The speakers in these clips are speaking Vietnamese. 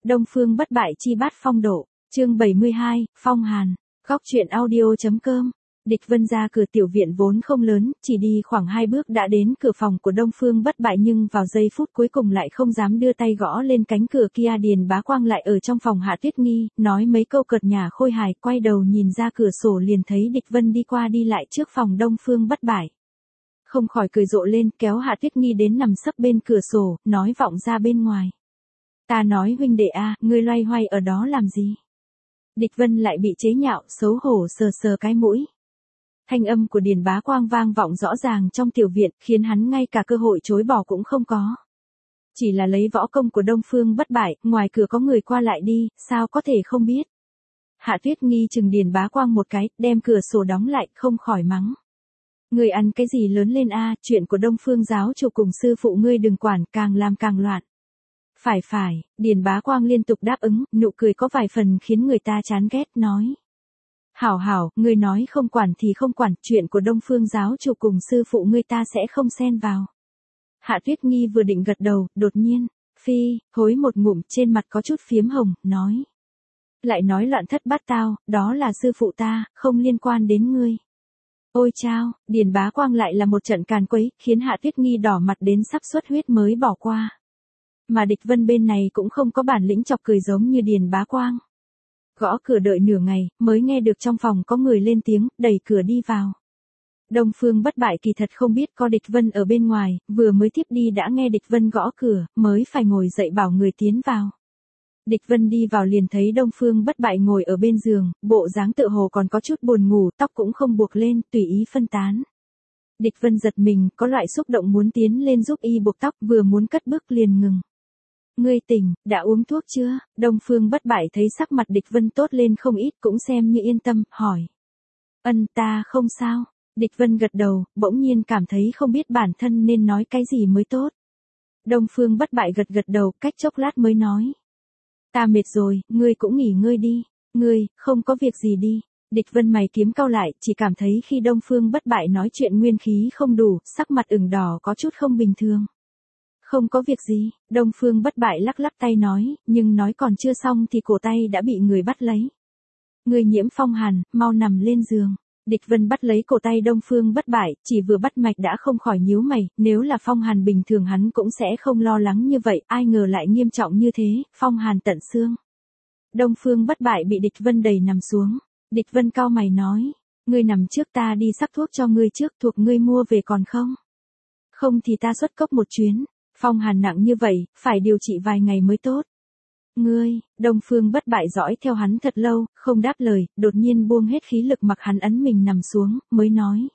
Đông Phương bất bại chi bát phong độ, chương 72, Phong Hàn, góc truyện audio.com. Địch Vân ra cửa tiểu viện vốn không lớn, chỉ đi khoảng 2 bước đã đến cửa phòng của Đông Phương bất bại, nhưng vào giây phút cuối cùng lại không dám đưa tay gõ lên cánh cửa kia. Điền Bá Quang lại ở trong phòng Hạ Tuyết Nghi, nói mấy câu cợt nhả khôi hài, quay đầu nhìn ra cửa sổ liền thấy Địch Vân đi qua đi lại trước phòng Đông Phương bất bại. Không khỏi cười rộ lên, kéo Hạ Tuyết Nghi đến nằm sấp bên cửa sổ, nói vọng ra bên ngoài. Ta nói huynh đệ a, ngươi loay hoay ở đó làm gì? Địch Vân lại bị chế nhạo, xấu hổ sờ sờ cái mũi. Thanh âm của Điền Bá Quang vang vọng rõ ràng trong tiểu viện, khiến hắn ngay cả cơ hội chối bỏ cũng không có. Chỉ là lấy võ công của Đông Phương bất bại, ngoài cửa có người qua lại đi, sao có thể không biết. Hạ Tuyết Nghi chừng Điền Bá Quang một cái, đem cửa sổ đóng lại, không khỏi mắng. Ngươi ăn cái gì lớn lên a, chuyện của Đông Phương giáo chủ cùng sư phụ ngươi đừng quản, càng làm càng loạn. Phải, Điền Bá Quang liên tục đáp ứng, nụ cười có vài phần khiến người ta chán ghét, nói. Hảo, ngươi nói không quản thì không quản, chuyện của Đông Phương giáo chủ cùng sư phụ ngươi ta sẽ không xen vào. Hạ Tuyết Nghi vừa định gật đầu, đột nhiên, hối một ngụm, trên mặt có chút phiếm hồng, nói. Lại nói loạn thất bát tao, đó là sư phụ ta, không liên quan đến ngươi. Ôi chao, Điền Bá Quang lại là một trận càn quấy, khiến Hạ Tuyết Nghi đỏ mặt đến sắp xuất huyết mới bỏ qua. Mà Địch Vân bên này cũng không có bản lĩnh chọc cười giống như Điền Bá Quang. Gõ cửa đợi nửa ngày, mới nghe được trong phòng có người lên tiếng, đẩy cửa đi vào. Đông Phương bất bại kỳ thật không biết có Địch Vân ở bên ngoài, vừa mới tiếp đi đã nghe Địch Vân gõ cửa, mới phải ngồi dậy bảo người tiến vào. Địch Vân đi vào liền thấy Đông Phương bất bại ngồi ở bên giường, bộ dáng tựa hồ còn có chút buồn ngủ, tóc cũng không buộc lên, tùy ý phân tán. Địch Vân giật mình, có loại xúc động muốn tiến lên giúp y buộc tóc, vừa muốn cất bước liền ngừng. Ngươi tỉnh, đã uống thuốc chưa? Đông Phương bất bại thấy sắc mặt Địch Vân tốt lên không ít, cũng xem như yên tâm, hỏi. Ta không sao. Địch Vân gật đầu, bỗng nhiên cảm thấy không biết bản thân nên nói cái gì mới tốt. Đông Phương bất bại gật đầu, cách chốc lát mới nói. Ta mệt rồi, ngươi cũng nghỉ ngơi đi. Ngươi, không có việc gì đi. Địch Vân mày kiếm cau lại, chỉ cảm thấy khi Đông Phương bất bại nói chuyện nguyên khí không đủ, sắc mặt ửng đỏ có chút không bình thường. Không có việc gì, Đông Phương bất bại lắc lắc tay nói, nhưng nói còn chưa xong thì cổ tay đã bị người bắt lấy. Người nhiễm phong hàn, mau nằm lên giường. Địch Vân bắt lấy cổ tay Đông Phương bất bại, chỉ vừa bắt mạch đã không khỏi nhíu mày, nếu là phong hàn bình thường hắn cũng sẽ không lo lắng như vậy, ai ngờ lại nghiêm trọng như thế, phong hàn tận xương. Đông Phương bất bại bị Địch Vân đẩy nằm xuống. Địch Vân cau mày nói, ngươi nằm trước, ta đi sắc thuốc cho ngươi trước, thuộc ngươi mua về còn không? Không thì ta xuất cốc một chuyến. Phong hàn nặng như vậy, phải điều trị vài ngày mới tốt. Ngươi, Đông Phương bất bại dõi theo hắn thật lâu, không đáp lời, đột nhiên buông hết khí lực mặc hắn ấn mình nằm xuống, mới nói.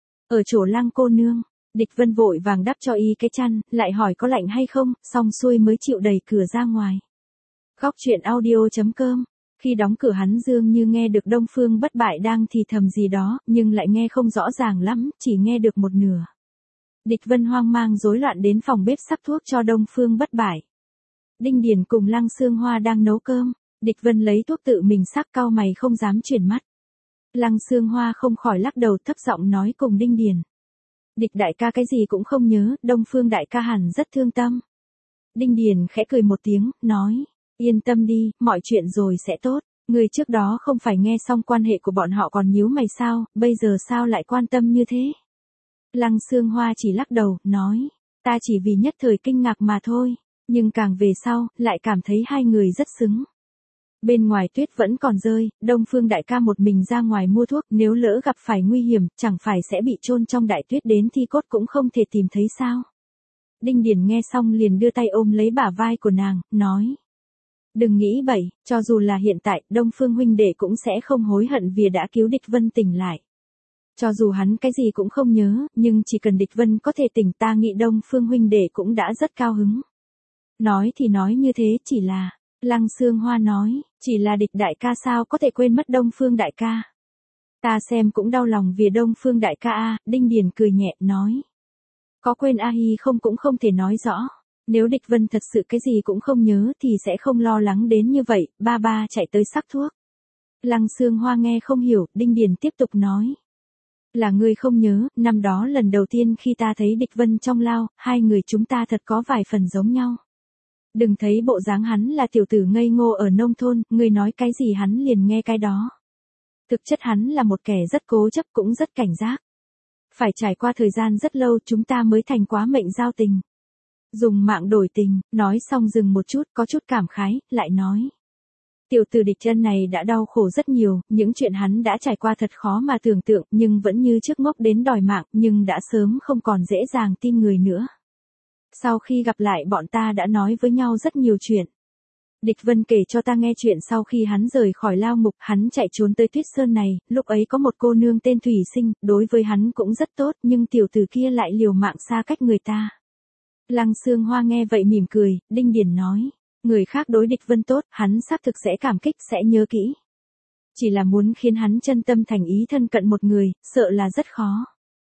Ở chỗ Lăng cô nương, Địch Vân vội vàng đắp cho y cái chăn, lại hỏi có lạnh hay không, xong xuôi mới chịu đẩy cửa ra ngoài. Góc truyện audio.com. Khi đóng cửa hắn dường như nghe được Đông Phương bất bại đang thì thầm gì đó, nhưng lại nghe không rõ ràng lắm, chỉ nghe được một nửa. Địch Vân hoang mang rối loạn đến phòng bếp sắc thuốc cho Đông Phương bất bại. Đinh Điền cùng Lăng Xương Hoa đang nấu cơm, Địch Vân lấy thuốc tự mình sắc, cau mày không dám chuyển mắt. Lăng Xương Hoa không khỏi lắc đầu, thấp giọng nói cùng Đinh Điền. Địch đại ca cái gì cũng không nhớ, Đông Phương đại ca hẳn rất thương tâm. Đinh Điền khẽ cười một tiếng, nói, yên tâm đi, mọi chuyện rồi sẽ tốt. Người trước đó không phải nghe xong quan hệ của bọn họ còn nhíu mày sao, bây giờ sao lại quan tâm như thế? Lăng Xương Hoa chỉ lắc đầu, nói, ta chỉ vì nhất thời kinh ngạc mà thôi, nhưng càng về sau, lại cảm thấy hai người rất xứng. Bên ngoài tuyết vẫn còn rơi, Đông Phương đại ca một mình ra ngoài mua thuốc, nếu lỡ gặp phải nguy hiểm, chẳng phải sẽ bị chôn trong đại tuyết đến thi cốt cũng không thể tìm thấy sao. Đinh Điền nghe xong liền đưa tay ôm lấy bả vai của nàng, nói. Đừng nghĩ bậy, cho dù là hiện tại, Đông Phương huynh đệ cũng sẽ không hối hận vì đã cứu Địch Vân tỉnh lại. Cho dù hắn cái gì cũng không nhớ, nhưng chỉ cần Địch Vân có thể tỉnh, ta nghĩ Đông Phương huynh đệ cũng đã rất cao hứng. Nói thì nói như thế, chỉ là, Lăng Xương Hoa nói, chỉ là Địch đại ca sao có thể quên mất Đông Phương đại ca. Ta xem cũng đau lòng vì Đông Phương đại ca a. Đinh Điền cười nhẹ, nói. Có quên a hi không cũng không thể nói rõ. Nếu Địch Vân thật sự cái gì cũng không nhớ thì sẽ không lo lắng đến như vậy, ba chạy tới sắc thuốc. Lăng Xương Hoa nghe không hiểu, Đinh Điền tiếp tục nói. Là ngươi không nhớ, năm đó lần đầu tiên khi ta thấy Địch Vân trong lao, hai người chúng ta thật có vài phần giống nhau. Đừng thấy bộ dáng hắn là tiểu tử ngây ngô ở nông thôn, ngươi nói cái gì hắn liền nghe cái đó. Thực chất hắn là một kẻ rất cố chấp cũng rất cảnh giác. Phải trải qua thời gian rất lâu chúng ta mới thành quá mệnh giao tình. Dùng mạng đổi tình, nói xong dừng một chút có chút cảm khái, lại nói. Tiểu tử Địch Chân này đã đau khổ rất nhiều, những chuyện hắn đã trải qua thật khó mà tưởng tượng nhưng vẫn như trước ngốc đến đòi mạng nhưng đã sớm không còn dễ dàng tin người nữa. Sau khi gặp lại bọn ta đã nói với nhau rất nhiều chuyện. Địch Vân kể cho ta nghe chuyện sau khi hắn rời khỏi lao ngục, hắn chạy trốn tới Tuyết Sơn này, lúc ấy có một cô nương tên Thủy Sinh, đối với hắn cũng rất tốt nhưng tiểu tử kia lại liều mạng xa cách người ta. Lăng Xương Hoa nghe vậy mỉm cười, Đinh Điền nói, người khác đối Địch Vân tốt, hắn xác thực sẽ cảm kích, sẽ nhớ kỹ. Chỉ là muốn khiến hắn chân tâm thành ý thân cận một người, sợ là rất khó.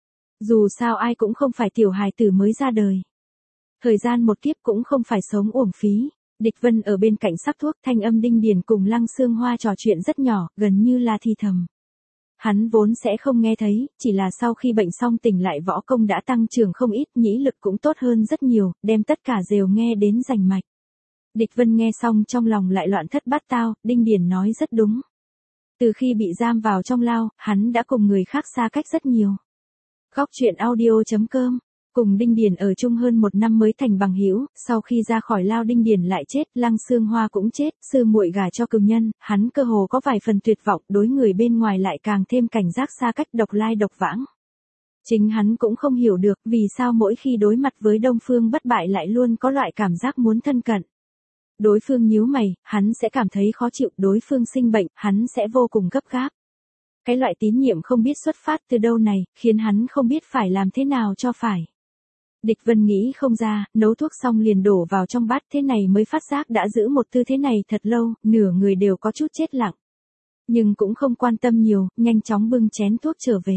Dù sao ai cũng không phải tiểu hài tử mới ra đời. Thời gian một kiếp cũng không phải sống uổng phí. Địch Vân ở bên cạnh sắc thuốc, thanh âm Đinh Điền cùng Lăng Xương Hoa trò chuyện rất nhỏ, gần như là thì thầm. Hắn vốn sẽ không nghe thấy, chỉ là sau khi bệnh xong tỉnh lại võ công đã tăng trưởng không ít, nhĩ lực cũng tốt hơn rất nhiều, đem tất cả đều nghe đến rành mạch. Địch Vân nghe xong trong lòng lại loạn thất bát tao, Đinh Điền nói rất đúng. Từ khi bị giam vào trong lao, hắn đã cùng người khác xa cách rất nhiều. Góc truyện audio.com. Cùng Đinh Điền ở chung hơn một năm mới thành bằng hữu, sau khi ra khỏi lao Đinh Điền lại chết, Lăng Xương Hoa cũng chết, sư muội gả cho cừu nhân, hắn cơ hồ có vài phần tuyệt vọng, đối người bên ngoài lại càng thêm cảnh giác xa cách độc lai độc vãng. Chính hắn cũng không hiểu được vì sao mỗi khi đối mặt với Đông Phương Bất Bại lại luôn có loại cảm giác muốn thân cận. Đối phương nhíu mày, hắn sẽ cảm thấy khó chịu, đối phương sinh bệnh, hắn sẽ vô cùng gấp gáp. Cái loại tín nhiệm không biết xuất phát từ đâu này, khiến hắn không biết phải làm thế nào cho phải. Địch Vân nghĩ không ra, nấu thuốc xong liền đổ vào trong bát, thế này mới phát giác đã giữ một tư thế này thật lâu, nửa người đều có chút chết lặng. Nhưng cũng không quan tâm nhiều, nhanh chóng bưng chén thuốc trở về.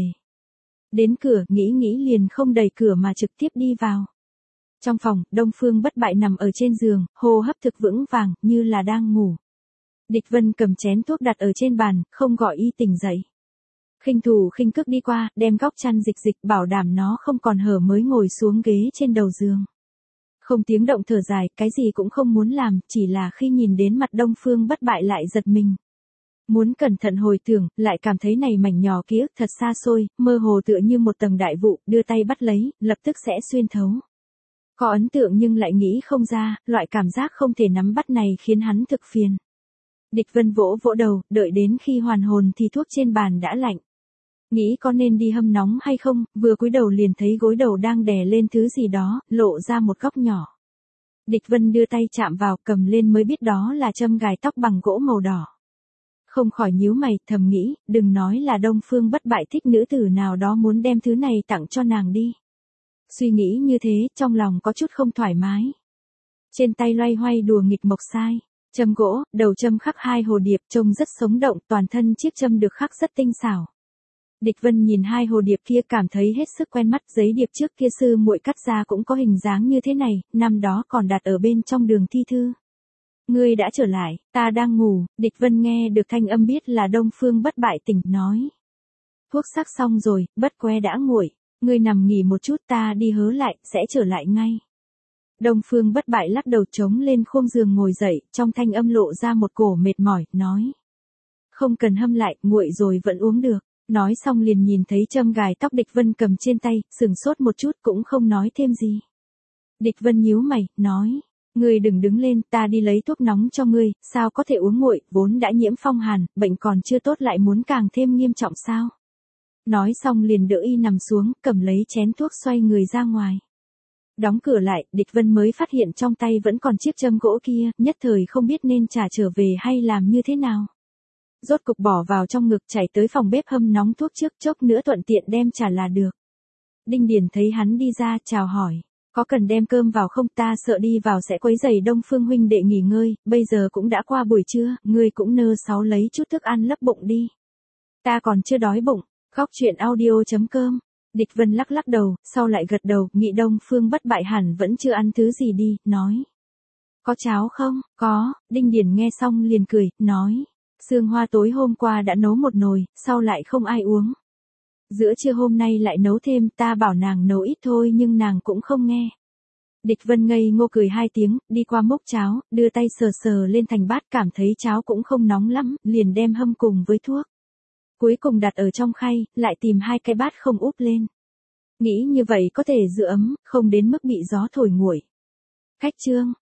Đến cửa, nghĩ liền không đẩy cửa mà trực tiếp đi vào. Trong phòng, Đông Phương Bất Bại nằm ở trên giường, hô hấp thực vững vàng, như là đang ngủ. Địch Vân cầm chén thuốc đặt ở trên bàn, không gọi y tỉnh dậy. Khinh thủ khinh cước đi qua, đem góc chăn dịch bảo đảm nó không còn hở mới ngồi xuống ghế trên đầu giường. Không tiếng động thở dài, cái gì cũng không muốn làm, chỉ là khi nhìn đến mặt Đông Phương Bất Bại lại giật mình. Muốn cẩn thận hồi tưởng, lại cảm thấy này mảnh nhỏ ký ức thật xa xôi, mơ hồ tựa như một tầng đại vụ, đưa tay bắt lấy, lập tức sẽ xuyên thấu. Có ấn tượng nhưng lại nghĩ không ra, loại cảm giác không thể nắm bắt này khiến hắn thực phiền. Địch Vân vỗ vỗ đầu, đợi đến khi hoàn hồn thì thuốc trên bàn đã lạnh. Nghĩ có nên đi hâm nóng hay không, vừa cúi đầu liền thấy gối đầu đang đè lên thứ gì đó, lộ ra một góc nhỏ. Địch Vân đưa tay chạm vào, cầm lên mới biết đó là châm gài tóc bằng gỗ màu đỏ. Không khỏi nhíu mày, thầm nghĩ, đừng nói là Đông Phương Bất Bại thích nữ tử nào đó muốn đem thứ này tặng cho nàng đi. Suy nghĩ như thế, trong lòng có chút không thoải mái. Trên tay loay hoay đùa nghịch mộc sai. Châm gỗ, đầu châm khắc 2 hồ điệp trông rất sống động, toàn thân chiếc châm được khắc rất tinh xảo. Địch Vân nhìn 2 hồ điệp kia cảm thấy hết sức quen mắt, giấy điệp trước kia sư muội cắt ra cũng có hình dáng như thế này, năm đó còn đặt ở bên trong đường thi thư. Ngươi đã trở lại, ta đang ngủ, Địch Vân nghe được thanh âm biết là Đông Phương Bất Bại tỉnh, nói. Thuốc sắc xong rồi, bất que đã nguội, ngươi nằm nghỉ một chút, ta đi hớ lại, sẽ trở lại ngay. Đông Phương Bất Bại lắc đầu trống lên khung giường ngồi dậy, trong thanh âm lộ ra một cổ mệt mỏi, nói. Không cần hâm lại, nguội rồi vẫn uống được. Nói xong liền nhìn thấy châm gài tóc Địch Vân cầm trên tay, sừng sốt một chút cũng không nói thêm gì. Địch Vân nhíu mày, nói. Ngươi đừng đứng lên, ta đi lấy thuốc nóng cho ngươi, sao có thể uống nguội, vốn đã nhiễm phong hàn, bệnh còn chưa tốt lại muốn càng thêm nghiêm trọng sao. Nói xong liền đỡ y nằm xuống, cầm lấy chén thuốc xoay người ra ngoài. Đóng cửa lại, Địch Vân mới phát hiện trong tay vẫn còn chiếc châm gỗ kia, nhất thời không biết nên trả trở về hay làm như thế nào. Rốt cục bỏ vào trong ngực chạy tới phòng bếp hâm nóng thuốc trước, chốc nữa thuận tiện đem trả là được. Đinh Điền thấy hắn đi ra, chào hỏi. Có cần đem cơm vào không, ta sợ đi vào sẽ quấy rầy Đông Phương huynh đệ nghỉ ngơi, bây giờ cũng đã qua buổi trưa, ngươi cũng nơ sáu lấy chút thức ăn lấp bụng đi. Ta còn chưa đói bụng. Góc truyện audio.com. Địch Vân lắc lắc đầu, sau lại gật đầu, nghĩ Đông Phương Bất Bại hẳn vẫn chưa ăn thứ gì đi, nói. Có cháo không? Có, Đinh Điền nghe xong liền cười, nói. Sương Hoa tối hôm qua đã nấu một nồi, sau lại không ai uống. Giữa trưa hôm nay lại nấu thêm, ta bảo nàng nấu ít thôi nhưng nàng cũng không nghe. Địch Vân ngây ngô cười hai tiếng, đi qua múc cháo, đưa tay sờ sờ lên thành bát, cảm thấy cháo cũng không nóng lắm, liền đem hâm cùng với thuốc. Cuối cùng đặt ở trong khay, lại tìm hai cái bát không úp lên. Nghĩ như vậy có thể giữ ấm, không đến mức bị gió thổi nguội. Khách trương,